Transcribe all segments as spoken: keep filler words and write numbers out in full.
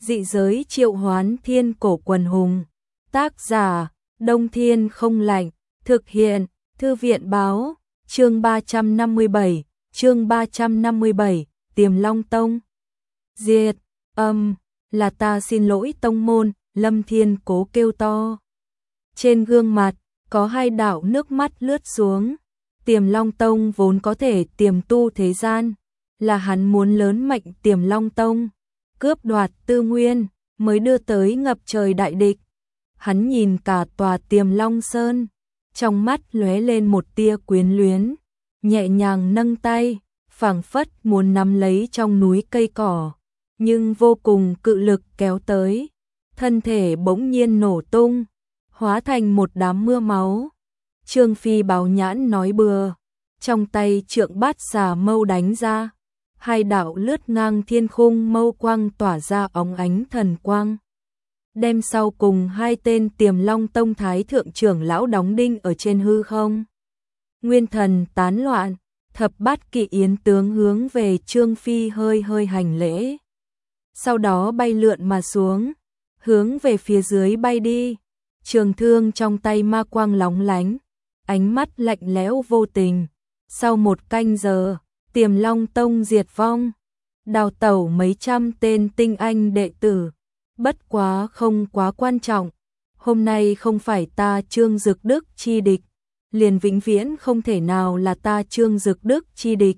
Dị giới triệu hoán thiên cổ quần hùng. Tác giả, Đông Thiên không lạnh. Thực hiện, Thư viện báo. Chương ba trăm năm mươi bảy, chương ba trăm năm mươi bảy, Tiềm Long Tông. Diệt, âm, là ta xin lỗi tông môn, Lâm Thiên cố kêu to. Trên gương mặt, có hai đạo nước mắt lướt xuống. Tiềm Long Tông vốn có thể tiềm tu thế gian, là hắn muốn lớn mạnh Tiềm Long Tông, cướp đoạt tư nguyên, mới đưa tới ngập trời đại địch. Hắn nhìn cả tòa Tiềm Long Sơn, trong mắt lóe lên một tia quyến luyến, nhẹ nhàng nâng tay, phảng phất muốn nắm lấy trong núi cây cỏ, nhưng vô cùng cự lực kéo tới, thân thể bỗng nhiên nổ tung, hóa thành một đám mưa máu. Trương Phi báo nhãn nói bừa, trong tay trượng bát xà mâu đánh ra, hai đạo lướt ngang thiên khung mâu quang tỏa ra óng ánh thần quang. Đem sau cùng hai tên Tiềm Long Tông thái thượng trưởng lão đóng đinh ở trên hư không. Nguyên thần tán loạn, thập bát kỵ yến tướng hướng về Trương Phi hơi hơi hành lễ. Sau đó bay lượn mà xuống, hướng về phía dưới bay đi. Trường thương trong tay ma quang lóng lánh, ánh mắt lạnh lẽo vô tình. Sau một canh giờ, Tiềm Long Tông diệt vong, đào tẩu mấy trăm tên tinh anh đệ tử. Bất quá không quá quan trọng, hôm nay không phải ta Trương Dực Đức chi địch, liền vĩnh viễn không thể nào là ta Trương Dực Đức chi địch.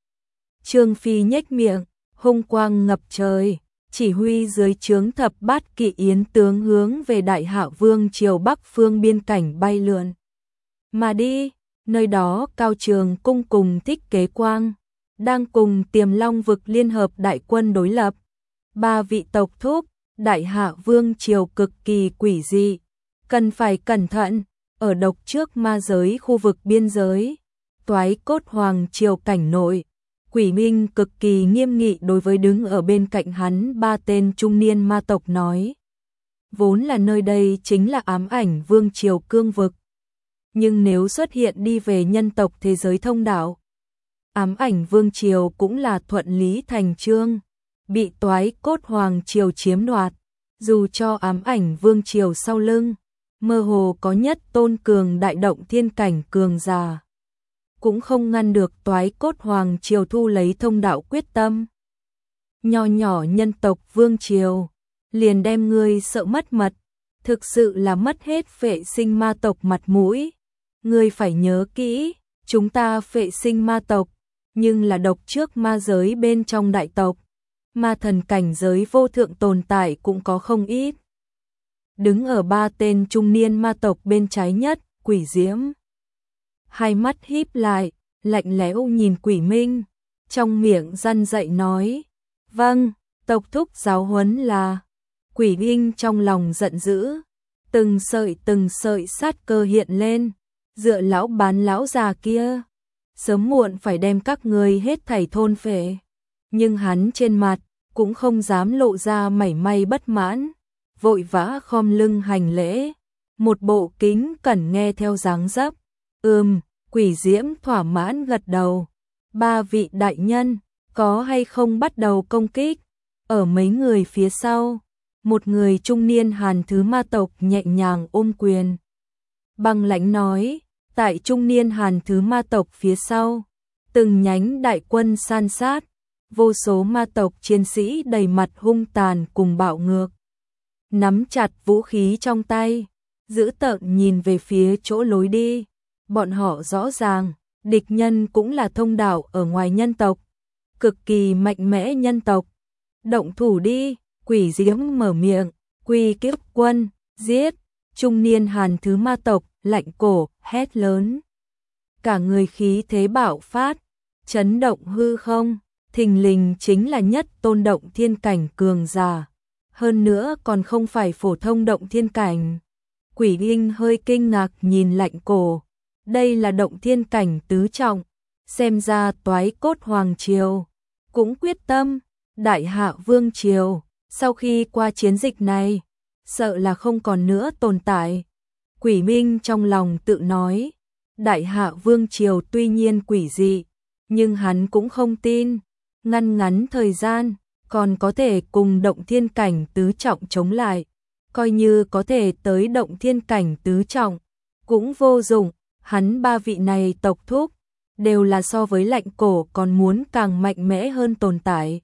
Trương Phi nhếch miệng, hung quang ngập trời, chỉ huy dưới trướng thập bát kỵ yến tướng hướng về Đại Hạ Vương triều Bắc phương biên cảnh bay lượn mà đi. Nơi đó Cao Trường Cung cùng Thích Kế Quang đang cùng Tiềm Long vực liên hợp đại quân đối lập. Ba vị tộc thúc, Đại Hạ Vương triều cực kỳ quỷ dị, cần phải cẩn thận. Ở độc trước ma giới khu vực biên giới, Toái Cốt Hoàng triều cảnh nội, Quỷ Minh cực kỳ nghiêm nghị đối với đứng ở bên cạnh hắn ba tên trung niên ma tộc nói. Vốn là nơi đây chính là ám ảnh vương triều cương vực, nhưng nếu xuất hiện đi về nhân tộc thế giới thông đạo, ám ảnh vương triều cũng là thuận lý thành chương, bị Toái Cốt Hoàng triều chiếm đoạt. Dù cho ám ảnh vương triều sau lưng mơ hồ có nhất tôn cường đại động thiên cảnh cường giả, cũng không ngăn được Toái Cốt Hoàng triều thu lấy thông đạo quyết tâm. Nho nhỏ nhân tộc vương triều, liền đem ngươi sợ mất mật, thực sự là mất hết phệ sinh ma tộc mặt mũi. Ngươi phải nhớ kỹ, chúng ta phệ sinh ma tộc, nhưng là độc trước ma giới bên trong đại tộc, ma thần cảnh giới vô thượng tồn tại cũng có không ít. Đứng ở ba tên trung niên ma tộc bên trái nhất, Quỷ Diễm, hai mắt híp lại, lạnh lẽo nhìn Quỷ Minh, trong miệng răn dạy nói, vâng, tộc thúc giáo huấn là. Quỷ Minh trong lòng giận dữ, từng sợi từng sợi sát cơ hiện lên, dựa lão bán lão già kia, sớm muộn phải đem các ngươi hết thảy thôn phệ. Nhưng hắn trên mặt cũng không dám lộ ra mảy may bất mãn, vội vã khom lưng hành lễ, một bộ kính cẩn nghe theo dáng dấp. Ừm, Quỷ Diễm thỏa mãn gật đầu. Ba vị đại nhân, có hay không bắt đầu công kích? Ở mấy người phía sau, một người trung niên Hàn thứ ma tộc nhẹ nhàng ôm quyền, băng lãnh nói, tại trung niên Hàn thứ ma tộc phía sau, từng nhánh đại quân san sát, vô số ma tộc chiến sĩ đầy mặt hung tàn cùng bạo ngược, nắm chặt vũ khí trong tay, dữ tợn nhìn về phía chỗ lối đi. Bọn họ rõ ràng, địch nhân cũng là thông đạo ở ngoài nhân tộc, cực kỳ mạnh mẽ nhân tộc. Động thủ đi, Quỷ Diễm mở miệng, Quy Kiếp quân, giết. Trung niên Hàn thứ ma tộc lạnh cổ, hét lớn. Cả người khí thế bạo phát, chấn động hư không, thình lình chính là nhất tôn động thiên cảnh cường giả, hơn nữa còn không phải phổ thông động thiên cảnh. Quỷ Linh hơi kinh ngạc nhìn lạnh cổ, đây là động thiên cảnh tứ trọng, xem ra Toái Cốt Hoàng triều cũng quyết tâm. Đại Hạ Vương triều sau khi qua chiến dịch này, sợ là không còn nữa tồn tại. Quỷ Minh trong lòng tự nói, Đại Hạ Vương triều tuy nhiên quỷ dị, nhưng hắn cũng không tin, ngăn ngắn thời gian, còn có thể cùng động thiên cảnh tứ trọng chống lại, coi như có thể tới động thiên cảnh tứ trọng, cũng vô dụng, hắn ba vị này tộc thúc, đều là so với lạnh cổ còn muốn càng mạnh mẽ hơn tồn tại.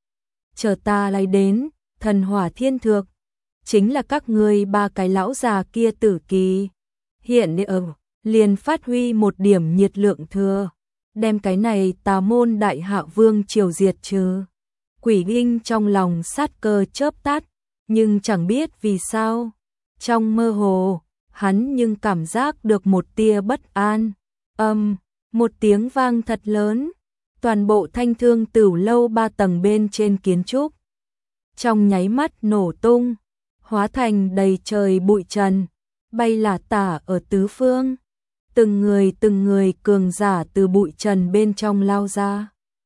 Chờ ta lấy đến, thần hỏa thiên thược, chính là các ngươi ba cái lão già kia tử kỳ. Hiện ở, liền phát huy một điểm nhiệt lượng thừa, đem cái này tà môn đại hạ vương triều diệt trừ. Quỷ Linh trong lòng sát cơ chớp tắt, nhưng chẳng biết vì sao. Trong mơ hồ, hắn nhưng cảm giác được một tia bất an. Âm, một tiếng vang thật lớn, toàn bộ Thanh Thương Tửu lâu ba tầng bên trên kiến trúc trong nháy mắt nổ tung, hóa thành đầy trời bụi trần, bay lả tả ở tứ phương. Từng người từng người cường giả từ bụi trần bên trong lao ra,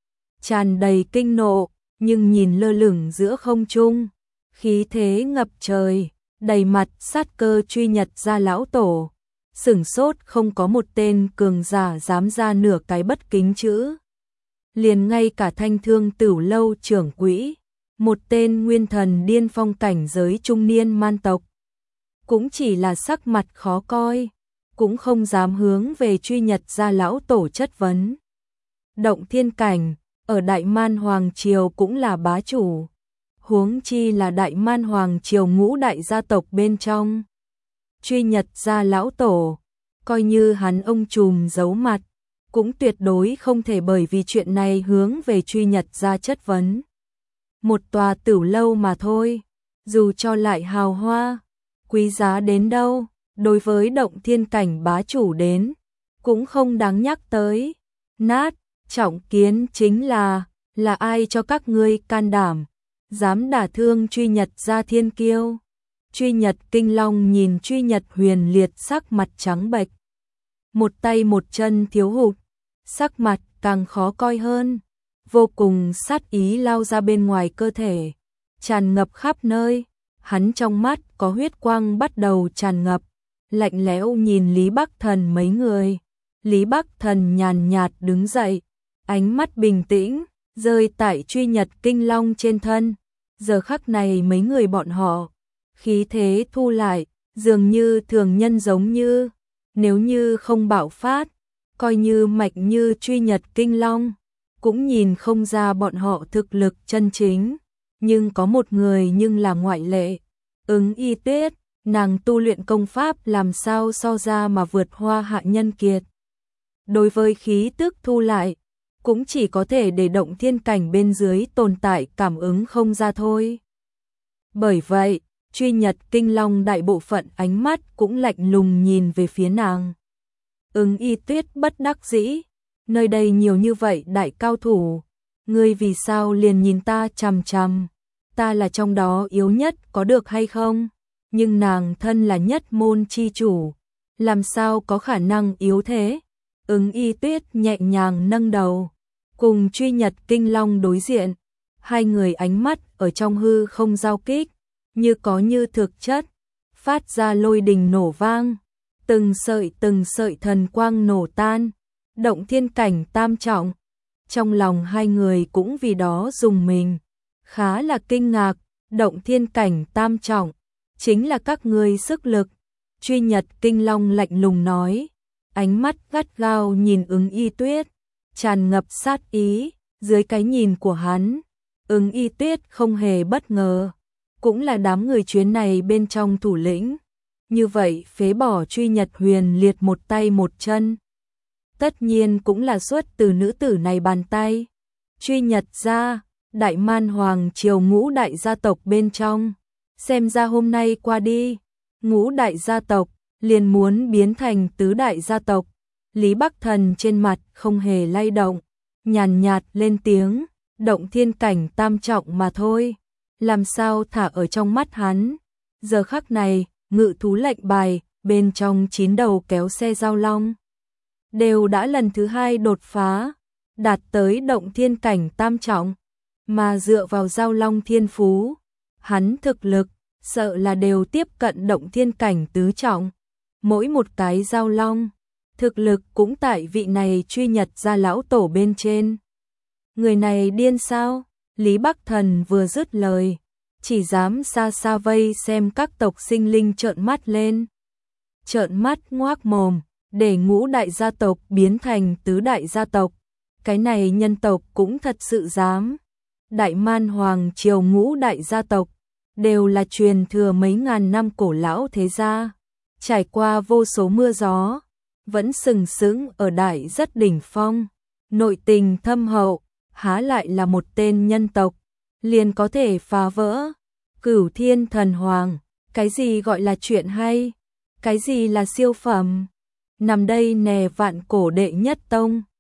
tràn đầy kinh nộ, nhưng nhìn lơ lửng giữa không trung, khí thế ngập trời, đầy mặt sát cơ truy nhật ra lão tổ. Sửng sốt không có một tên cường giả dám ra nửa cái bất kính chữ. Liền ngay cả Thanh Thương Tửu lâu trưởng quỹ, một tên nguyên thần điên phong cảnh giới trung niên man tộc, cũng chỉ là sắc mặt khó coi, cũng không dám hướng về truy nhật ra lão tổ chất vấn. Động thiên cảnh, ở Đại Man Hoàng Triều cũng là bá chủ, huống chi là Đại Man Hoàng Triều ngũ đại gia tộc bên trong. Truy nhật ra lão tổ, coi như hắn ông trùm giấu mặt, cũng tuyệt đối không thể bởi vì chuyện này hướng về truy nhật ra chất vấn. Một tòa tửu lâu mà thôi, dù cho lại hào hoa, quý giá đến đâu, đối với động thiên cảnh bá chủ đến, cũng không đáng nhắc tới. Nát, trọng kiến chính là, là ai cho các ngươi can đảm, dám đả thương truy nhật ra thiên kiêu. Truy nhật kinh long nhìn truy nhật huyền liệt sắc mặt trắng bệch, một tay một chân thiếu hụt, sắc mặt càng khó coi hơn, vô cùng sát ý lao ra bên ngoài cơ thể, tràn ngập khắp nơi. Hắn trong mắt có huyết quang bắt đầu tràn ngập, lạnh lẽo nhìn Lý Bắc Thần mấy người. Lý Bắc Thần nhàn nhạt đứng dậy, ánh mắt bình tĩnh, rơi tại truy nhật kinh long trên thân. Giờ khắc này mấy người bọn họ, khí thế thu lại, dường như thường nhân giống như, nếu như không bạo phát, coi như mạnh như truy nhật kinh long, cũng nhìn không ra bọn họ thực lực chân chính. Nhưng có một người nhưng là ngoại lệ, Ứng Y Tuyết, nàng tu luyện công pháp làm sao so ra mà vượt hoa hạ nhân kiệt. Đối với khí tức thu lại, cũng chỉ có thể để động thiên cảnh bên dưới tồn tại cảm ứng không ra thôi. Bởi vậy, truy nhật kinh long đại bộ phận ánh mắt cũng lạnh lùng nhìn về phía nàng. Ứng Y Tuyết bất đắc dĩ, nơi đây nhiều như vậy đại cao thủ, ngươi vì sao liền nhìn ta chằm chằm, ta là trong đó yếu nhất có được hay không? Nhưng nàng thân là nhất môn chi chủ, làm sao có khả năng yếu thế? Ứng Y Tuyết nhẹ nhàng nâng đầu, cùng truy nhật kinh long đối diện, hai người ánh mắt ở trong hư không giao kích, như có như thực chất, phát ra lôi đình nổ vang, từng sợi từng sợi thần quang nổ tan, động thiên cảnh tam trọng. Trong lòng hai người cũng vì đó rùng mình, khá là kinh ngạc, động thiên cảnh tam trọng, chính là các ngươi sức lực. Truy nhật kinh long lạnh lùng nói, ánh mắt gắt gao nhìn Ứng Y Tuyết, tràn ngập sát ý. Dưới cái nhìn của hắn, Ứng Y Tuyết không hề bất ngờ, cũng là đám người chuyến này bên trong thủ lĩnh. Như vậy phế bỏ truy nhật huyền liệt một tay một chân, tất nhiên cũng là xuất từ nữ tử này bàn tay. Truy nhật gia, Đại Man Hoàng Triều ngũ đại gia tộc bên trong, xem ra hôm nay qua đi, ngũ đại gia tộc liền muốn biến thành tứ đại gia tộc. Lý Bắc Thần trên mặt không hề lay động, nhàn nhạt lên tiếng, động thiên cảnh tam trọng mà thôi, làm sao thả ở trong mắt hắn. Giờ khắc này, ngự thú lệnh bài bên trong chín đầu kéo xe giao long đều đã lần thứ hai đột phá, đạt tới động thiên cảnh tam trọng, mà dựa vào giao long thiên phú, hắn thực lực sợ là đều tiếp cận động thiên cảnh tứ trọng. Mỗi một cái giao long, thực lực cũng tại vị này truy nhật ra lão tổ bên trên. Người này điên sao? Lý Bắc Thần vừa dứt lời, chỉ dám xa xa vây xem các tộc sinh linh trợn mắt lên. Trợn mắt ngoác mồm, để ngũ đại gia tộc biến thành tứ đại gia tộc. Cái này nhân tộc cũng thật sự dám. Đại Man Hoàng triều ngũ đại gia tộc, đều là truyền thừa mấy ngàn năm cổ lão thế gia. Trải qua vô số mưa gió, vẫn sừng sững ở đại rất đỉnh phong. Nội tình thâm hậu, há lại là một tên nhân tộc, liền có thể phá vỡ. Cửu Thiên Thần Hoàng, cái gì gọi là chuyện hay? Cái gì là siêu phẩm? Nằm đây nè vạn cổ đệ nhất tông.